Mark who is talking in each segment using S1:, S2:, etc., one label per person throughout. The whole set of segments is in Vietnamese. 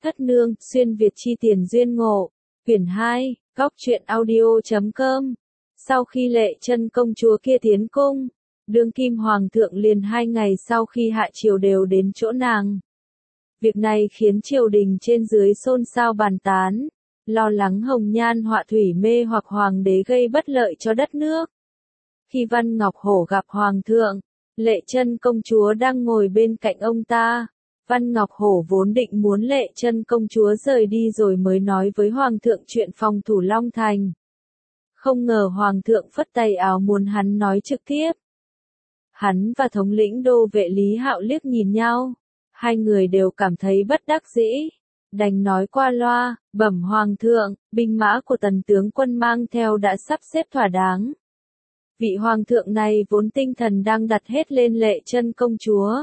S1: Thất nương, xuyên Việt chi tiền duyên ngộ. Quyển 2, góc truyện audio.com. Sau khi Lệ Chân công chúa kia tiến cung, đương kim hoàng thượng liền 2 ngày sau khi hạ triều đều đến chỗ nàng. Việc này khiến triều đình trên dưới xôn xao bàn tán, lo lắng hồng nhan họa thủy mê hoặc hoàng đế gây bất lợi cho đất nước. Khi Văn Ngọc Hổ gặp hoàng thượng, Lệ Chân công chúa đang ngồi bên cạnh ông ta. Văn Ngọc Hổ vốn định muốn Lệ Chân công chúa rời đi rồi mới nói với hoàng thượng chuyện phòng thủ Long Thành. Không ngờ hoàng thượng phất tay áo muốn hắn nói trực tiếp. Hắn và thống lĩnh đô vệ Lý Hạo liếc nhìn nhau, hai người đều cảm thấy bất đắc dĩ, đành nói qua loa, bẩm hoàng thượng, binh mã của tần tướng quân mang theo đã sắp xếp thỏa đáng. Vị hoàng thượng này vốn tinh thần đang đặt hết lên Lệ Chân công chúa.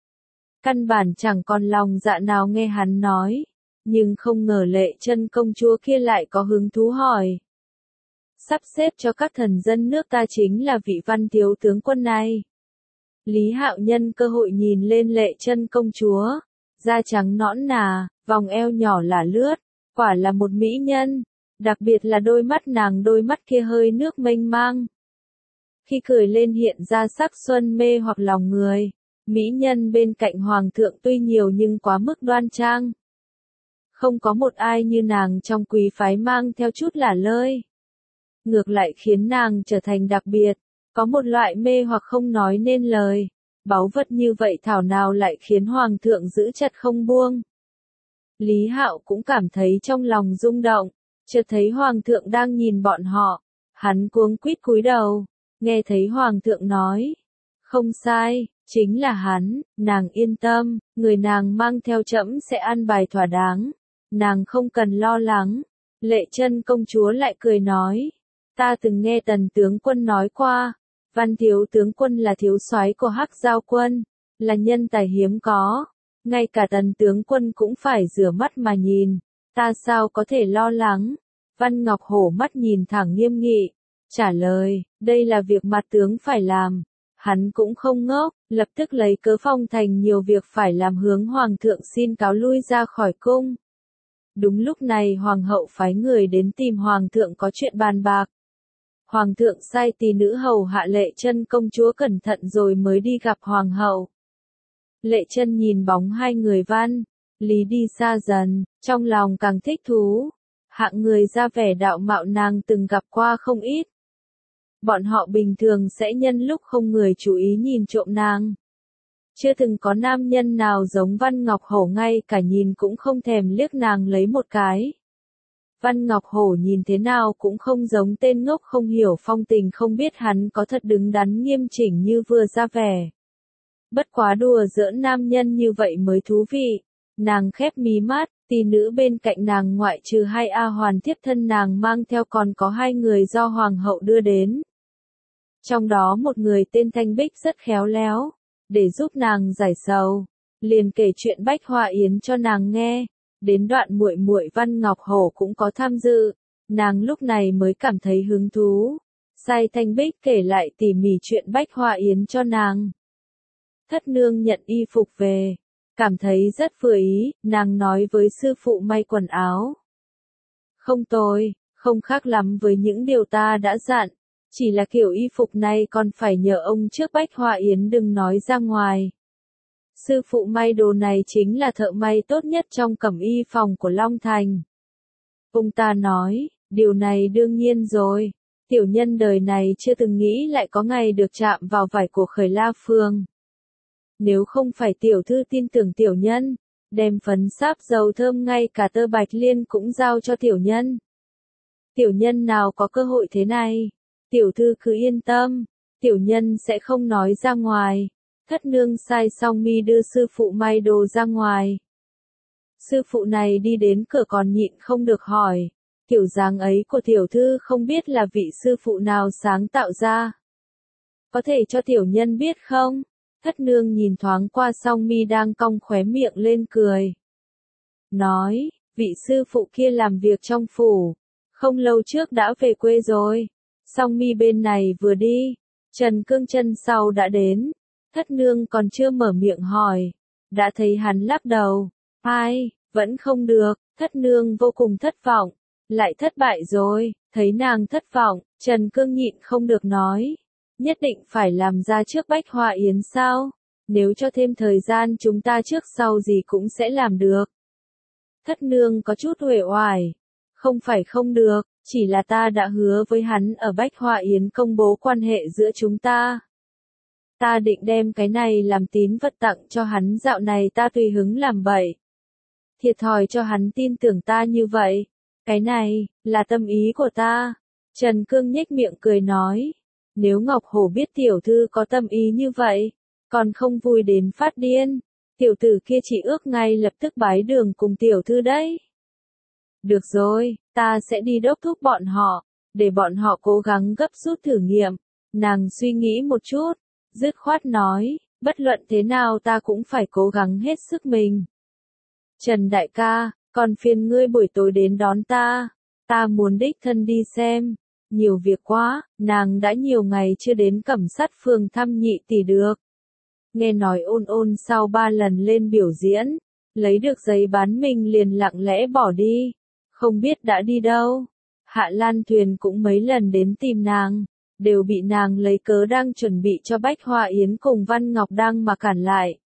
S1: Căn bản chẳng còn lòng dạ nào nghe hắn nói, nhưng không ngờ Lệ Chân công chúa kia lại có hứng thú hỏi. Sắp xếp cho các thần dân nước ta chính là vị Văn thiếu tướng quân này. Lý Hạo nhân cơ hội nhìn lên Lệ Chân công chúa, da trắng nõn nà, vòng eo nhỏ lả lướt, quả là một mỹ nhân, đặc biệt là đôi mắt kia hơi nước mênh mang. Khi cười lên hiện ra sắc xuân mê hoặc lòng người, mỹ nhân bên cạnh hoàng thượng tuy nhiều nhưng quá mức đoan trang. Không có một ai như nàng trong quý phái mang theo chút lả lơi. Ngược lại khiến nàng trở thành đặc biệt, có một loại mê hoặc không nói nên lời. Báu vật như vậy thảo nào lại khiến hoàng thượng giữ chặt không buông. Lý Hạo cũng cảm thấy trong lòng rung động, chợt thấy hoàng thượng đang nhìn bọn họ, hắn cuống quýt cúi đầu, nghe thấy hoàng thượng nói, không sai, chính là hắn, nàng yên tâm, người nàng mang theo trẫm sẽ an bài thỏa đáng, nàng không cần lo lắng. Lệ Chân công chúa lại cười nói, ta từng nghe tần tướng quân nói qua, Văn thiếu tướng quân là thiếu soái của Hắc Giao quân, là nhân tài hiếm có, ngay cả tần tướng quân cũng phải rửa mắt mà nhìn, ta sao có thể lo lắng. Văn Ngọc Hổ mắt nhìn thẳng nghiêm nghị, trả lời, đây là việc mặt tướng phải làm. Hắn cũng không ngốc, lập tức lấy cớ phong thành nhiều việc phải làm hướng hoàng thượng xin cáo lui ra khỏi cung. Đúng lúc này hoàng hậu phái người đến tìm hoàng thượng có chuyện bàn bạc. Hoàng thượng sai tỳ nữ hầu hạ Lệ Chân công chúa cẩn thận rồi mới đi gặp hoàng hậu. Lệ Chân nhìn bóng hai người Văn, Lý đi xa dần, trong lòng càng thích thú. Hạng người ra vẻ đạo mạo nàng từng gặp qua không ít. Bọn họ bình thường sẽ nhân lúc không người chú ý nhìn trộm nàng. Chưa từng có nam nhân nào giống Văn Ngọc Hổ ngay cả nhìn cũng không thèm liếc nàng lấy một cái. Văn Ngọc Hổ nhìn thế nào cũng không giống tên ngốc không hiểu phong tình không biết hắn có thật đứng đắn nghiêm chỉnh như vừa ra vẻ. Bất quá đùa giỡn nam nhân như vậy mới thú vị. Nàng khép mí mắt, tỷ nữ bên cạnh nàng ngoại trừ 2 A hoàn thiếp thân nàng mang theo còn có 2 người do hoàng hậu đưa đến. Trong đó một người tên Thanh Bích rất khéo léo, để giúp nàng giải sầu, liền kể chuyện Bách Hoa Yến cho nàng nghe. Đến đoạn muội muội Văn Ngọc Hổ cũng có tham dự, nàng lúc này mới cảm thấy hứng thú, sai Thanh Bích kể lại tỉ mỉ chuyện Bách Hoa Yến cho nàng. Thất nương nhận y phục về, cảm thấy rất vừa ý, nàng nói với sư phụ may quần áo. Không tồi, không khác lắm với những điều ta đã dặn, chỉ là kiểu y phục này còn phải nhờ ông trước Bách Hoa Yến đừng nói ra ngoài. Sư phụ may đồ này chính là thợ may tốt nhất trong cẩm y phòng của Long Thành. Ông ta nói, điều này đương nhiên rồi, tiểu nhân đời này chưa từng nghĩ lại có ngày được chạm vào vải của Khởi La Phương. Nếu không phải tiểu thư tin tưởng tiểu nhân, đem phấn sáp dầu thơm ngay cả tơ bạch liên cũng giao cho tiểu nhân. Tiểu nhân nào có cơ hội thế này, tiểu thư cứ yên tâm, tiểu nhân sẽ không nói ra ngoài. Thất nương sai Song Mi đưa sư phụ may đồ ra ngoài. Sư phụ này đi đến cửa còn nhịn không được hỏi, kiểu dáng ấy của tiểu thư không biết là vị sư phụ nào sáng tạo ra. Có thể cho tiểu nhân biết không? Thất nương nhìn thoáng qua Song Mi đang cong khóe miệng lên cười. Nói, vị sư phụ kia làm việc trong phủ, không lâu trước đã về quê rồi. Song Mi bên này vừa đi, Trần Cương chân sau đã đến. Thất nương còn chưa mở miệng hỏi, đã thấy hắn lắc đầu. Ai, Vẫn không được, thất nương vô cùng thất vọng. Lại thất bại rồi, thấy nàng thất vọng, Trần Cương nhịn không được nói. Nhất định phải làm ra trước Bách Hoa Yến sao? Nếu cho thêm thời gian chúng ta trước sau gì cũng sẽ làm được. Thất nương có chút uể oải. Không phải không được, chỉ là ta đã hứa với hắn ở Bách Hoa Yến công bố quan hệ giữa chúng ta. Ta định đem cái này làm tín vật tặng cho hắn, dạo này ta tùy hứng làm bậy. Thiệt thòi cho hắn tin tưởng ta như vậy. Cái này, là tâm ý của ta. Trần Cương nhếch miệng cười nói. Nếu Ngọc Hổ biết tiểu thư có tâm ý như vậy, còn không vui đến phát điên. Tiểu tử kia chỉ ước ngay lập tức bái đường cùng tiểu thư đấy. Được rồi, ta sẽ đi đốc thúc bọn họ, để bọn họ cố gắng gấp rút thử nghiệm. Nàng suy nghĩ một chút, dứt khoát nói, bất luận thế nào ta cũng phải cố gắng hết sức mình. Trần đại ca, còn phiền ngươi buổi tối đến đón ta. Ta muốn đích thân đi xem. Nhiều việc quá, nàng đã nhiều ngày chưa đến Cẩm Sát phường thăm nhị tỷ được. Nghe nói Ôn Ôn sau 3 lần lên biểu diễn, lấy được giấy bán mình liền lặng lẽ bỏ đi. Không biết đã đi đâu. Hạ Lan Thuyền cũng mấy lần đến tìm nàng, đều bị nàng lấy cớ đang chuẩn bị cho Bách Hoa Yến cùng Văn Ngọc Đăng mà cản lại.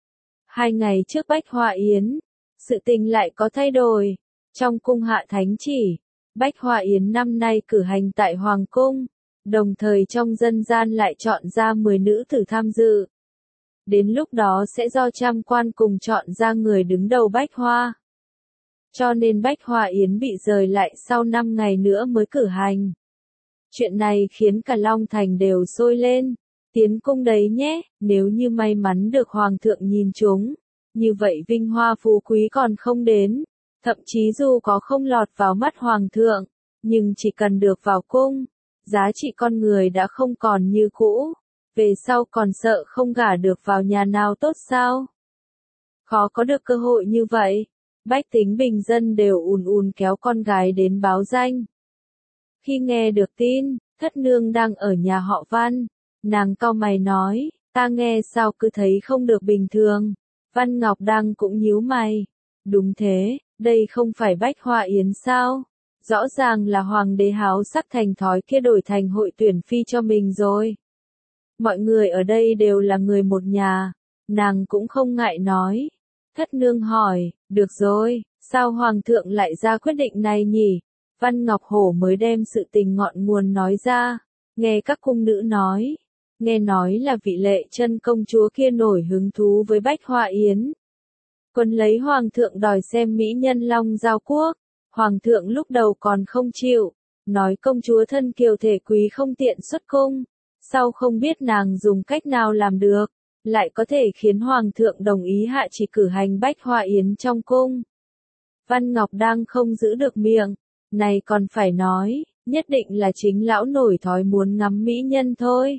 S1: 2 ngày trước Bách Hoa Yến, sự tình lại có thay đổi. Trong cung hạ thánh chỉ, Bách Hoa Yến năm nay cử hành tại Hoàng Cung, đồng thời trong dân gian lại chọn ra 10 nữ tử tham dự. Đến lúc đó sẽ do trăm quan cùng chọn ra người đứng đầu Bách Hoa. Cho nên Bách Hoa Yến bị rời lại sau 5 ngày nữa mới cử hành. Chuyện này khiến cả Long Thành đều sôi lên. Tiến cung đấy nhé, nếu như may mắn được Hoàng thượng nhìn chúng. Như vậy vinh hoa phú quý còn không đến. Thậm chí dù có không lọt vào mắt Hoàng thượng, nhưng chỉ cần được vào cung, giá trị con người đã không còn như cũ. Về sau còn sợ không gả được vào nhà nào tốt sao? Khó có được cơ hội như vậy. Bách tính bình dân đều ùn ùn kéo con gái đến báo danh. Khi nghe được tin, thất nương đang ở nhà họ Văn, nàng cau mày nói, ta nghe sao cứ thấy không được bình thường. Văn Ngọc Đăng cũng nhíu mày. Đúng thế, đây không phải Bách Hoa Yến sao? Rõ ràng là hoàng đế háo sắc thành thói kia đổi thành hội tuyển phi cho mình rồi. Mọi người ở đây đều là người một nhà, nàng cũng không ngại nói. Thất nương hỏi, được rồi, sao hoàng thượng lại ra quyết định này nhỉ? Văn Ngọc Hổ mới đem sự tình ngọn nguồn nói ra, nghe các cung nữ nói. Nghe nói là vị Lệ Chân công chúa kia nổi hứng thú với Bách Hoa Yến. Quân lấy hoàng thượng đòi xem mỹ nhân Long Giao Quốc. Hoàng thượng lúc đầu còn không chịu, nói công chúa thân kiều thể quý không tiện xuất cung. Sau không biết nàng dùng cách nào làm được, lại có thể khiến Hoàng thượng đồng ý hạ chỉ cử hành Bách Hoa Yến trong cung. Văn Ngọc đang không giữ được miệng, này còn phải nói, nhất định là chính lão nổi thói muốn ngắm mỹ nhân thôi.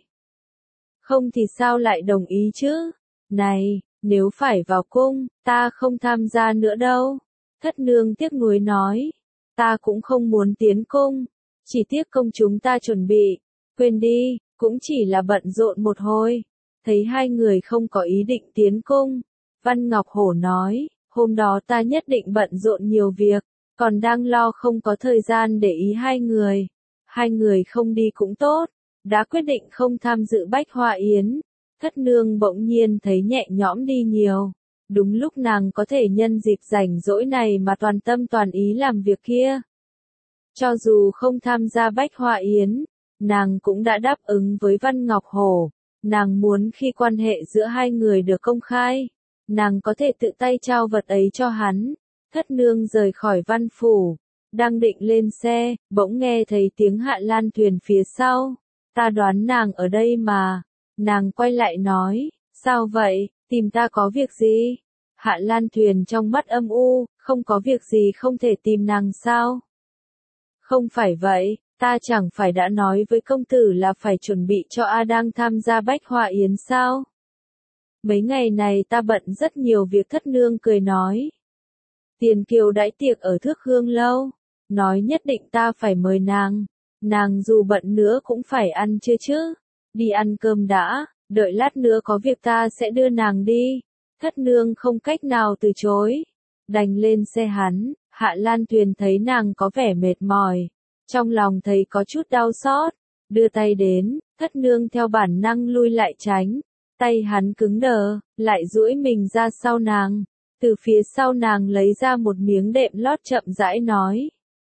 S1: Không thì sao lại đồng ý chứ? Này, nếu phải vào cung, ta không tham gia nữa đâu. Thất nương tiếc nuối nói, ta cũng không muốn tiến cung, chỉ tiếc công chúng ta chuẩn bị, quên đi, cũng chỉ là bận rộn một hồi. Thấy hai người không có ý định tiến cung, Văn Ngọc Hổ nói, hôm đó ta nhất định bận rộn nhiều việc, còn đang lo không có thời gian để ý hai người. Hai người không đi cũng tốt, đã quyết định không tham dự Bách Hoa Yến. Thất nương bỗng nhiên thấy nhẹ nhõm đi nhiều. Đúng lúc nàng có thể nhân dịp rảnh rỗi này mà toàn tâm toàn ý làm việc kia. Cho dù không tham gia Bách Hoa Yến, nàng cũng đã đáp ứng với Văn Ngọc Hổ. Nàng muốn khi quan hệ giữa hai người được công khai, nàng có thể tự tay trao vật ấy cho hắn. Thất nương rời khỏi văn phủ, đang định lên xe, bỗng nghe thấy tiếng Hạ Lan Thuyền phía sau. Ta đoán nàng ở đây mà. Nàng quay lại nói, sao vậy, tìm ta có việc gì? Hạ Lan Thuyền trong mắt âm u, không có việc gì không thể tìm nàng sao? Không phải vậy, ta chẳng phải đã nói với công tử là phải chuẩn bị cho A đang tham gia Bách Hoa Yến sao? Mấy ngày này ta bận rất nhiều việc. Thất nương cười nói. Tiền kiều đãi tiệc ở Thước Hương lâu, nói nhất định ta phải mời nàng. Nàng dù bận nữa cũng phải ăn chưa chứ? Đi ăn cơm đã, đợi lát nữa có việc ta sẽ đưa nàng đi. Thất nương không cách nào từ chối. đành lên xe hắn. Hạ Lan Tuyền thấy nàng có vẻ mệt mỏi, trong lòng thấy có chút đau xót, đưa tay đến, Thất Nương theo bản năng lui lại tránh, tay hắn cứng đờ, lại duỗi mình ra sau nàng, từ phía sau nàng lấy ra một miếng đệm lót chậm rãi nói.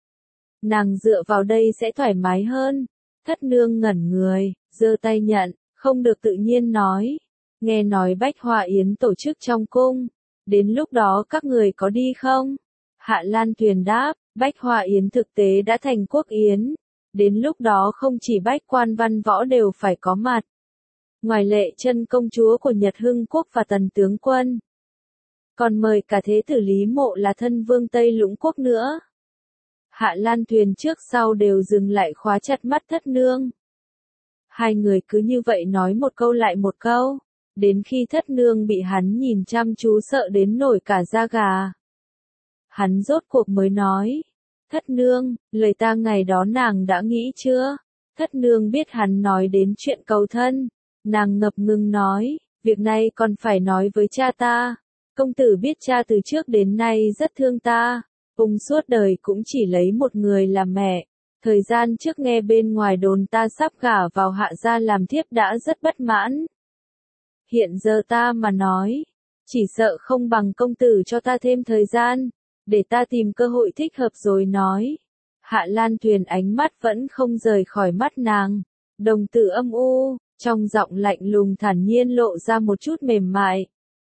S1: Nàng dựa vào đây sẽ thoải mái hơn. Thất Nương ngẩn người, giơ tay nhận, không được tự nhiên nói. Nghe nói Bách Hoa Yến tổ chức trong cung, đến lúc đó các người có đi không? Hạ Lan Tuyền đáp, Bách Hoa Yến thực tế đã thành quốc yến, đến lúc đó không chỉ bách quan văn võ đều phải có mặt. Ngoài Lệ Chân công chúa của Nhật Hưng Quốc và Tần tướng quân, còn mời cả thế tử Lý Mộ là thân vương Tây Lũng Quốc nữa. Hạ Lan Tuyền trước sau đều dừng lại khóa chặt mắt Thất Nương. Hai người cứ như vậy nói một câu lại một câu, đến khi Thất Nương bị hắn nhìn chăm chú sợ đến nổi cả da gà. Hắn rốt cuộc mới nói, Thất Nương, lời ta ngày đó nàng đã nghĩ chưa? Thất Nương biết hắn nói đến chuyện cầu thân, nàng ngập ngừng nói, việc này còn phải nói với cha ta. Công tử biết cha từ trước đến nay rất thương ta, cùng suốt đời cũng chỉ lấy một người làm mẹ. Thời gian trước nghe bên ngoài đồn ta sắp gả vào Hạ gia làm thiếp đã rất bất mãn. Hiện giờ ta mà nói, chỉ sợ không bằng công tử cho ta thêm thời gian, để ta tìm cơ hội thích hợp rồi nói. Hạ Lan Tuyền ánh mắt vẫn không rời khỏi mắt nàng, đồng tử âm u, trong giọng lạnh lùng thản nhiên lộ ra một chút mềm mại.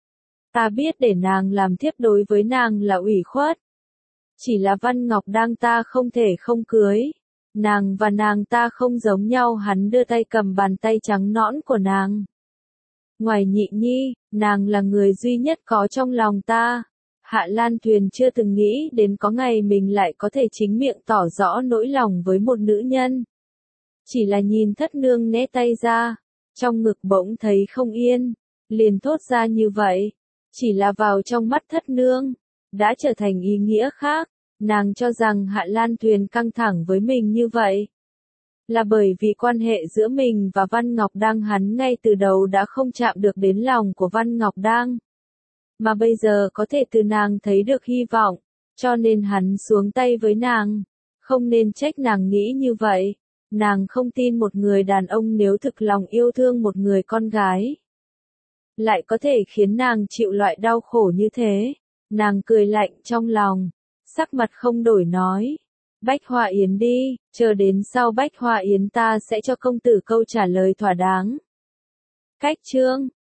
S1: Ta biết để nàng làm thiếp đối với nàng là ủy khuất. Chỉ là Văn Ngọc Đang ta không thể không cưới. Nàng và nàng ta không giống nhau. Hắn đưa tay cầm bàn tay trắng nõn của nàng. Ngoài Nhị Nhi, nàng là người duy nhất có trong lòng ta. Hạ Lan Tuyền chưa từng nghĩ đến có ngày mình lại có thể chính miệng tỏ rõ nỗi lòng với một nữ nhân. Chỉ là nhìn Thất Nương né tay ra, trong ngực bỗng thấy không yên, liền thốt ra như vậy. Chỉ là vào trong mắt Thất Nương, đã trở thành ý nghĩa khác. Nàng cho rằng Hạ Lan Tuyền căng thẳng với mình như vậy, là bởi vì quan hệ giữa mình và Văn Ngọc Đang hắn ngay từ đầu đã không chạm được đến lòng của Văn Ngọc Đang. Mà bây giờ có thể từ nàng thấy được hy vọng, cho nên hắn xuống tay với nàng. Không nên trách nàng nghĩ như vậy. Nàng không tin một người đàn ông nếu thực lòng yêu thương một người con gái, lại có thể khiến nàng chịu loại đau khổ như thế. Nàng cười lạnh trong lòng, sắc mặt không đổi nói. Bách Hoa Yến đi, chờ đến sau Bách Hoa Yến ta sẽ cho công tử câu trả lời thỏa đáng. Cách chương